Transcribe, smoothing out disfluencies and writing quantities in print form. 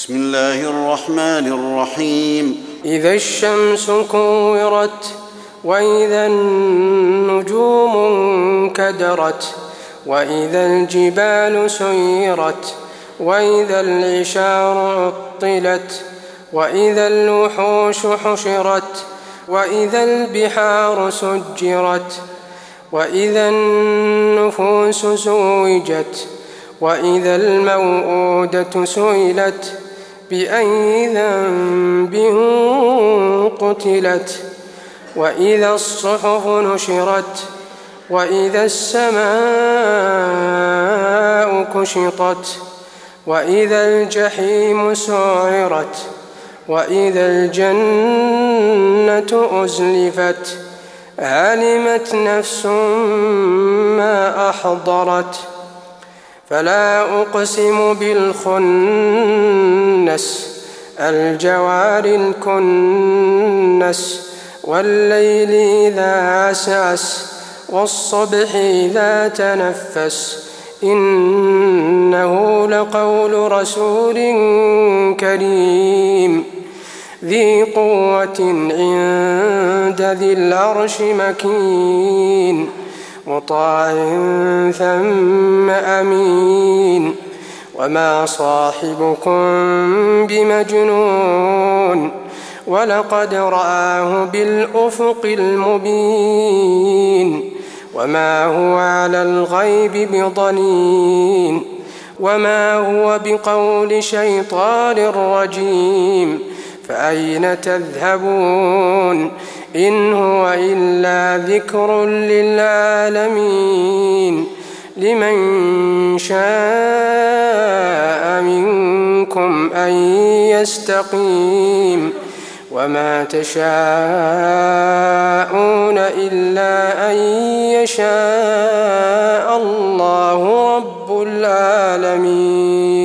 بسم الله الرحمن الرحيم إذا الشمس كورت وإذا النجوم انكدرت وإذا الجبال سيرت وإذا العشار عطلت وإذا الوحوش حشرت وإذا البحار سجرت وإذا النفوس زوجت وإذا الموءودة سئلت بأي ذنب قتلت وإذا الصحف نشرت وإذا السماء كشطت وإذا الجحيم سعرت وإذا الجنة أزلفت علمت نفس ما أحضرت فلا أقسم بالخنس الجوار الكنس والليل إذا عسعس والصبح إذا تنفس إنه لقول رسول كريم ذي قوة عند ذي العرش مكين مطاع ثم أمين وما صاحبكم بمجنون ولقد رآه بالأفق المبين وما هو على الغيب بضنين وما هو بقول شيطان رجيم فأين تذهبون إن هو إلا ذكر للعالمين لمن شاء منكم أن يستقيم وما تشاءون إلا أن يشاء الله رب العالمين.